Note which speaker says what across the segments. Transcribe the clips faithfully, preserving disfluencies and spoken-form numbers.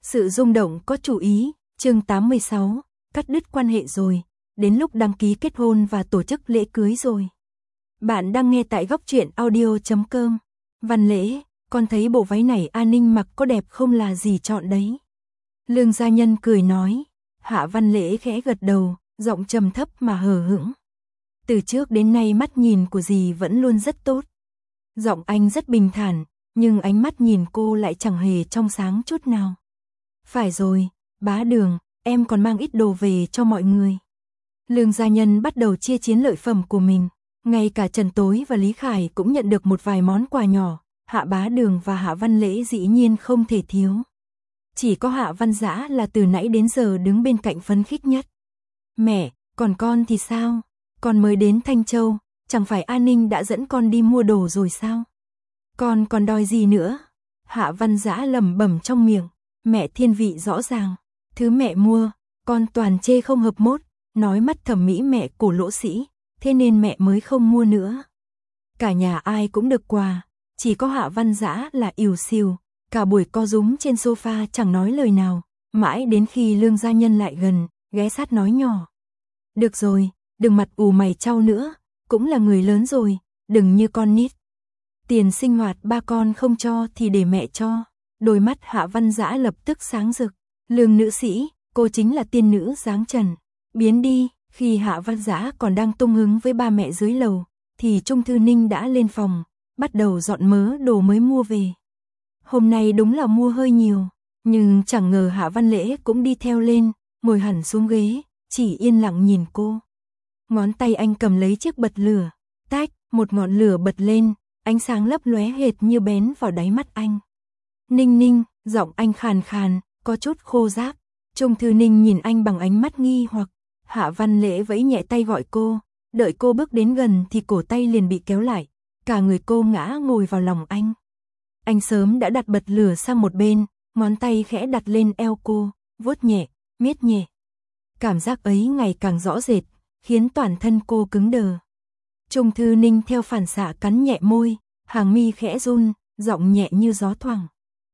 Speaker 1: Sự rung động có chủ ý, chương tám mươi sáu, cắt đứt quan hệ rồi, đến lúc đăng ký kết hôn và tổ chức lễ cưới rồi. Bạn đang nghe tại góc truyện audio chấm com. Văn Lễ, con thấy bộ váy này An Ninh mặc có đẹp không là gì chọn đấy. Lương gia nhân cười nói, Hạ Văn Lễ khẽ gật đầu, giọng trầm thấp mà hờ hững. Từ trước đến nay mắt nhìn của dì vẫn luôn rất tốt. Giọng anh rất bình thản, nhưng ánh mắt nhìn cô lại chẳng hề trong sáng chút nào. Phải rồi, bá Đường, em còn mang ít đồ về cho mọi người. Lương gia nhân bắt đầu chia chiến lợi phẩm của mình. Ngay cả Trần Tối và Lý Khải cũng nhận được một vài món quà nhỏ. Hạ Bá Đường và Hạ Văn Lễ dĩ nhiên không thể thiếu. Chỉ có Hạ Văn Dã là từ nãy đến giờ đứng bên cạnh phấn khích nhất. Mẹ, còn con thì sao? Con mới đến Thanh Châu, chẳng phải An Ninh đã dẫn con đi mua đồ rồi sao? Con còn đòi gì nữa? Hạ Văn Dã lẩm bẩm trong miệng. Mẹ thiên vị rõ ràng. Thứ mẹ mua, con toàn chê không hợp mốt. Nói mắt thẩm mỹ mẹ cổ lỗ sĩ, thế nên mẹ mới không mua nữa. Cả nhà ai cũng được quà, chỉ có Hạ Văn Dã là ỉu xìu. Cả buổi co rúm trên sofa chẳng nói lời nào, mãi đến khi Lương gia nhân lại gần, ghé sát nói nhỏ. Được rồi, đừng mặt ù mày chau nữa, cũng là người lớn rồi, đừng như con nít. Tiền sinh hoạt ba con không cho thì để mẹ cho. Đôi mắt Hạ Văn Dã lập tức sáng rực. Lương nữ sĩ, cô chính là tiên nữ dáng trần. Biến đi, khi Hạ Văn Dã còn đang tung hứng với ba mẹ dưới lầu, thì Trung Thư Ninh đã lên phòng, bắt đầu dọn mớ đồ mới mua về. Hôm nay đúng là mua hơi nhiều, nhưng chẳng ngờ Hạ Văn Lễ cũng đi theo lên, ngồi hẳn xuống ghế, chỉ yên lặng nhìn cô. Ngón tay anh cầm lấy chiếc bật lửa, tách, một ngọn lửa bật lên, ánh sáng lấp lóe hệt như bén vào đáy mắt anh. Ninh Ninh, giọng anh khàn khàn, có chút khô ráp. Trung Thư Ninh nhìn anh bằng ánh mắt nghi hoặc. Hạ Văn Lễ vẫy nhẹ tay gọi cô, đợi cô bước đến gần thì cổ tay liền bị kéo lại, cả người cô ngã ngồi vào lòng anh. Anh sớm đã đặt bật lửa sang một bên, ngón tay khẽ đặt lên eo cô, vuốt nhẹ, miết nhẹ. Cảm giác ấy ngày càng rõ rệt, khiến toàn thân cô cứng đờ. Trung Thư Ninh theo phản xạ cắn nhẹ môi, hàng mi khẽ run, giọng nhẹ như gió thoảng.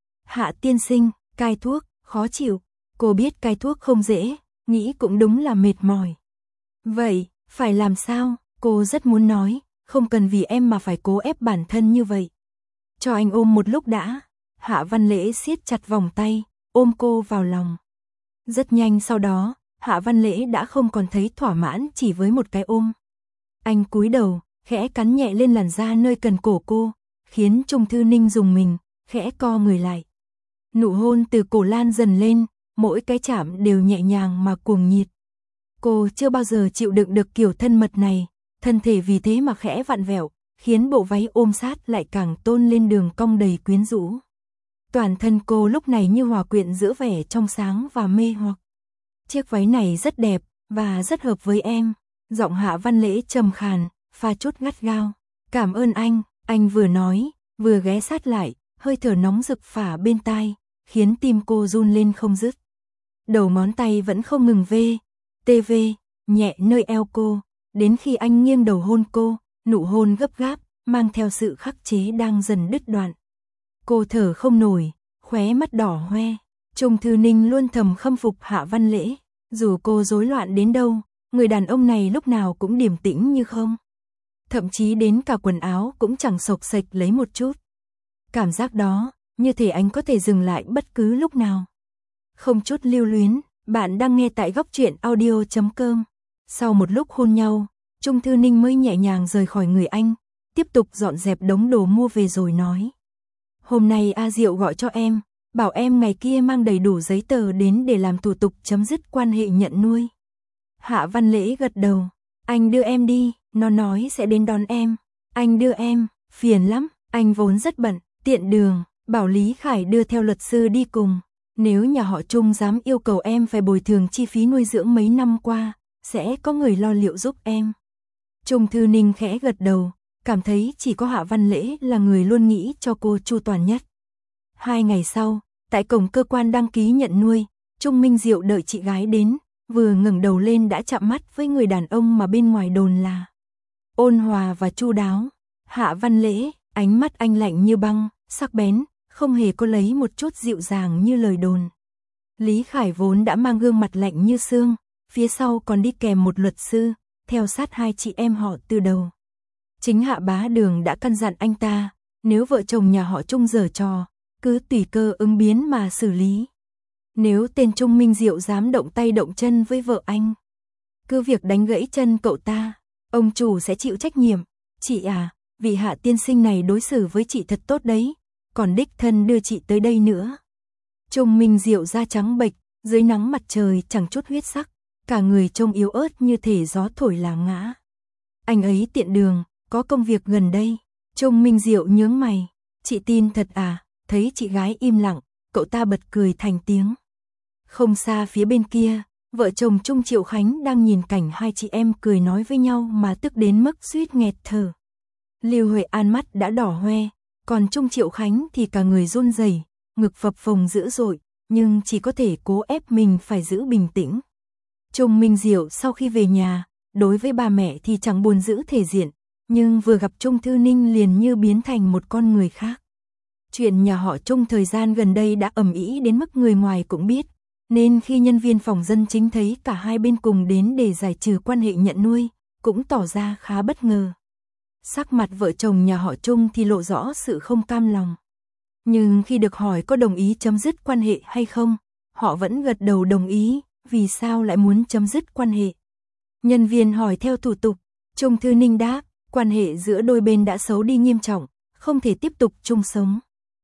Speaker 1: Hạ tiên sinh, cai thuốc, khó chịu. Cô biết cai thuốc không dễ, nghĩ cũng đúng là mệt mỏi. Vậy, phải làm sao? Cô rất muốn nói, không cần vì em mà phải cố ép bản thân như vậy. Cho anh ôm một lúc đã. Hạ Văn Lễ siết chặt vòng tay, ôm cô vào lòng. Rất nhanh sau đó, Hạ Văn Lễ đã không còn thấy thỏa mãn chỉ với một cái ôm. Anh cúi đầu, khẽ cắn nhẹ lên làn da nơi cần cổ cô, khiến Trung Thư Ninh rùng mình, khẽ co người lại. Nụ hôn từ cổ lan dần lên, mỗi cái chạm đều nhẹ nhàng mà cuồng nhiệt. Cô chưa bao giờ chịu đựng được kiểu thân mật này, thân thể vì thế mà khẽ vặn vẹo, khiến bộ váy ôm sát lại càng tôn lên đường cong đầy quyến rũ. Toàn thân cô lúc này như hòa quyện giữa vẻ trong sáng và mê hoặc. Chiếc váy này rất đẹp, và rất hợp với em. Giọng Hạ Văn Lễ trầm khàn, pha chút gắt gao. Cảm ơn anh, anh vừa nói, vừa ghé sát lại, hơi thở nóng rực phả bên tai, khiến tim cô run lên không dứt. Đầu ngón tay vẫn không ngừng vê, tê vê, nhẹ nơi eo cô, đến khi anh nghiêng đầu hôn cô, nụ hôn gấp gáp, mang theo sự khắc chế đang dần đứt đoạn. Cô thở không nổi, khóe mắt đỏ hoe. Trung Thư Ninh luôn thầm khâm phục Hạ Văn Lễ, dù cô rối loạn đến đâu, người đàn ông này lúc nào cũng điềm tĩnh như không. Thậm chí đến cả quần áo cũng chẳng xộc xệch lấy một chút. Cảm giác đó, như thể anh có thể dừng lại bất cứ lúc nào. Không chút lưu luyến, bạn đang nghe tại góc truyện audio chấm com. Sau một lúc hôn nhau, Trung Thư Ninh mới nhẹ nhàng rời khỏi người anh, tiếp tục dọn dẹp đống đồ mua về rồi nói. Hôm nay A Diệu gọi cho em, bảo em ngày kia mang đầy đủ giấy tờ đến để làm thủ tục chấm dứt quan hệ nhận nuôi. Hạ Văn Lễ gật đầu, anh đưa em đi, nó nói sẽ đến đón em. Anh đưa em, phiền lắm, anh vốn rất bận, tiện đường, bảo Lý Khải đưa theo luật sư đi cùng. Nếu nhà họ Trung dám yêu cầu em phải bồi thường chi phí nuôi dưỡng mấy năm qua, sẽ có người lo liệu giúp em. Trung Thư Ninh khẽ gật đầu, cảm thấy chỉ có Hạ Văn Lễ là người luôn nghĩ cho cô chu toàn nhất. Hai ngày sau, tại cổng cơ quan đăng ký nhận nuôi, Trung Minh Diệu đợi chị gái đến, vừa ngẩng đầu lên đã chạm mắt với người đàn ông mà bên ngoài đồn là ôn hòa và chu đáo. Hạ Văn Lễ, ánh mắt anh lạnh như băng, sắc bén, không hề có lấy một chút dịu dàng như lời đồn. Lý Khải vốn đã mang gương mặt lạnh như xương, phía sau còn đi kèm một luật sư, theo sát hai chị em họ từ đầu. Chính Hạ Bá Đường đã căn dặn anh ta, nếu vợ chồng nhà họ Trung giở trò, cứ tùy cơ ứng biến mà xử lý. Nếu tên Trung Minh Diệu dám động tay động chân với vợ anh, cứ việc đánh gãy chân cậu ta, ông chủ sẽ chịu trách nhiệm. Chị à, vị Hạ tiên sinh này đối xử với chị thật tốt đấy, còn đích thân đưa chị tới đây nữa. Trung Minh Diệu da trắng bệch, dưới nắng mặt trời chẳng chút huyết sắc, cả người trông yếu ớt như thể gió thổi là ngã. Anh ấy tiện đường, có công việc gần đây. Trung Minh Diệu nhướng mày, chị tin thật à? Thấy chị gái im lặng, cậu ta bật cười thành tiếng. Không xa phía bên kia, vợ chồng Trung Triệu Khánh đang nhìn cảnh hai chị em cười nói với nhau mà tức đến mức suýt nghẹt thở. Lưu Huệ An mắt đã đỏ hoe, còn Trung Triệu Khánh thì cả người run rẩy, ngực phập phồng dữ dội, nhưng chỉ có thể cố ép mình phải giữ bình tĩnh. Trung Minh Diệu sau khi về nhà, đối với ba mẹ thì chẳng buồn giữ thể diện, nhưng vừa gặp Trung Thư Ninh liền như biến thành một con người khác. Chuyện nhà họ Trung thời gian gần đây đã ầm ĩ đến mức người ngoài cũng biết, nên khi nhân viên phòng dân chính thấy cả hai bên cùng đến để giải trừ quan hệ nhận nuôi, cũng tỏ ra khá bất ngờ. Sắc mặt vợ chồng nhà họ Trung thì lộ rõ sự không cam lòng. Nhưng khi được hỏi có đồng ý chấm dứt quan hệ hay không, họ vẫn gật đầu đồng ý, vì sao lại muốn chấm dứt quan hệ. Nhân viên hỏi theo thủ tục, Trung Thư Ninh đáp, quan hệ giữa đôi bên đã xấu đi nghiêm trọng, không thể tiếp tục chung sống.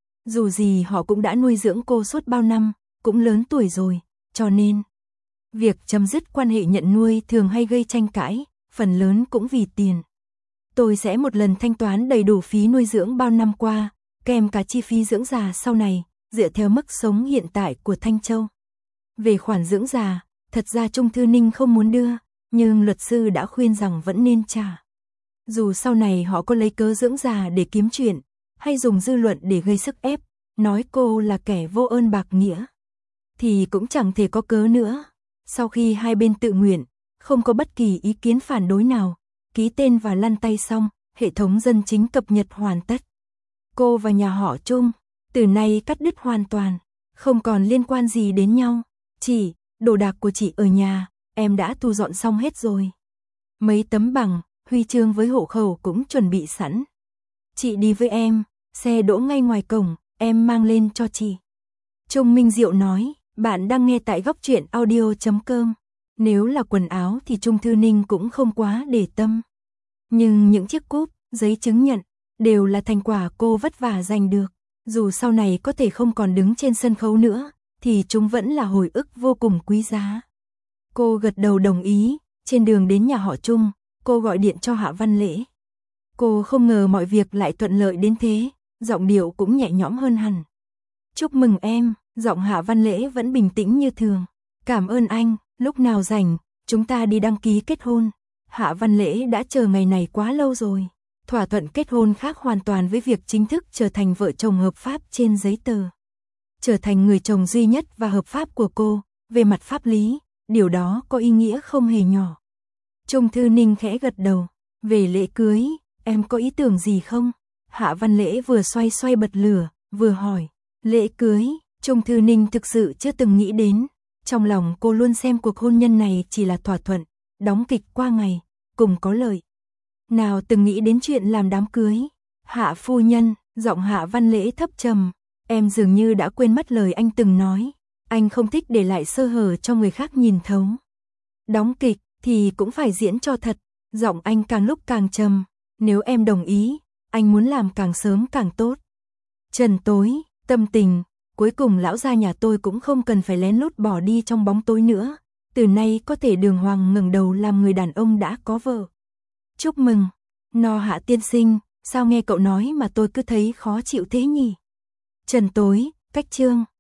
Speaker 1: Dù gì họ cũng đã nuôi dưỡng cô suốt bao năm, cũng lớn tuổi rồi, cho nên việc chấm dứt quan hệ nhận nuôi thường hay gây tranh cãi, phần lớn cũng vì tiền. Tôi sẽ một lần thanh toán đầy đủ phí nuôi dưỡng bao năm qua, kèm cả chi phí dưỡng già sau này, dựa theo mức sống hiện tại của Thanh Châu. Về khoản dưỡng già, thật ra Trung Thư Ninh không muốn đưa, nhưng luật sư đã khuyên rằng vẫn nên trả. Dù sau này họ có lấy cớ dưỡng già để kiếm chuyện, hay dùng dư luận để gây sức ép, nói cô là kẻ vô ơn bạc nghĩa, thì cũng chẳng thể có cớ nữa. Sau khi hai bên tự nguyện, không có bất kỳ ý kiến phản đối nào, ký tên và lăn tay xong, hệ thống dân chính cập nhật hoàn tất. Cô và nhà họ Trung, từ nay cắt đứt hoàn toàn, không còn liên quan gì đến nhau. Chị, đồ đạc của chị ở nhà, em đã thu dọn xong hết rồi. Mấy tấm bằng, huy chương với hộ khẩu cũng chuẩn bị sẵn. Chị đi với em, xe đỗ ngay ngoài cổng, em mang lên cho chị. Trung Minh Diệu nói, bạn đang nghe tại góc truyện audio chấm com. Nếu là quần áo thì Trung Thư Ninh cũng không quá để tâm. Nhưng những chiếc cúp, giấy chứng nhận, đều là thành quả cô vất vả giành được. Dù sau này có thể không còn đứng trên sân khấu nữa, thì chúng vẫn là hồi ức vô cùng quý giá. Cô gật đầu đồng ý, trên đường đến nhà họ Trung, cô gọi điện cho Hạ Văn Lễ. Cô không ngờ mọi việc lại thuận lợi đến thế, giọng điệu cũng nhẹ nhõm hơn hẳn. Chúc mừng em, giọng Hạ Văn Lễ vẫn bình tĩnh như thường. Cảm ơn anh, lúc nào rảnh, chúng ta đi đăng ký kết hôn. Hạ Văn Lễ đã chờ ngày này quá lâu rồi. Thỏa thuận kết hôn khác hoàn toàn với việc chính thức trở thành vợ chồng hợp pháp trên giấy tờ. Trở thành người chồng duy nhất và hợp pháp của cô, về mặt pháp lý, điều đó có ý nghĩa không hề nhỏ. Trung Thư Ninh khẽ gật đầu, về lễ cưới, em có ý tưởng gì không? Hạ Văn Lễ vừa xoay xoay bật lửa, vừa hỏi, lễ cưới, Trung Thư Ninh thực sự chưa từng nghĩ đến. Trong lòng cô luôn xem cuộc hôn nhân này chỉ là thỏa thuận, đóng kịch qua ngày, cùng có lợi. Nào từng nghĩ đến chuyện làm đám cưới. Hạ phu nhân, giọng Hạ Văn Lễ thấp trầm, em dường như đã quên mất lời anh từng nói. Anh không thích để lại sơ hở cho người khác nhìn thấu. Đóng kịch thì cũng phải diễn cho thật. Giọng anh càng lúc càng trầm. Nếu em đồng ý, anh muốn làm càng sớm càng tốt. Trần tối, tâm tình, cuối cùng lão gia nhà tôi cũng không cần phải lén lút bỏ đi trong bóng tối nữa. Từ nay có thể đường hoàng ngẩng đầu làm người đàn ông đã có vợ. Chúc mừng, No Hạ tiên sinh, sao nghe cậu nói mà tôi cứ thấy khó chịu thế nhỉ? Trần tối, cách chương.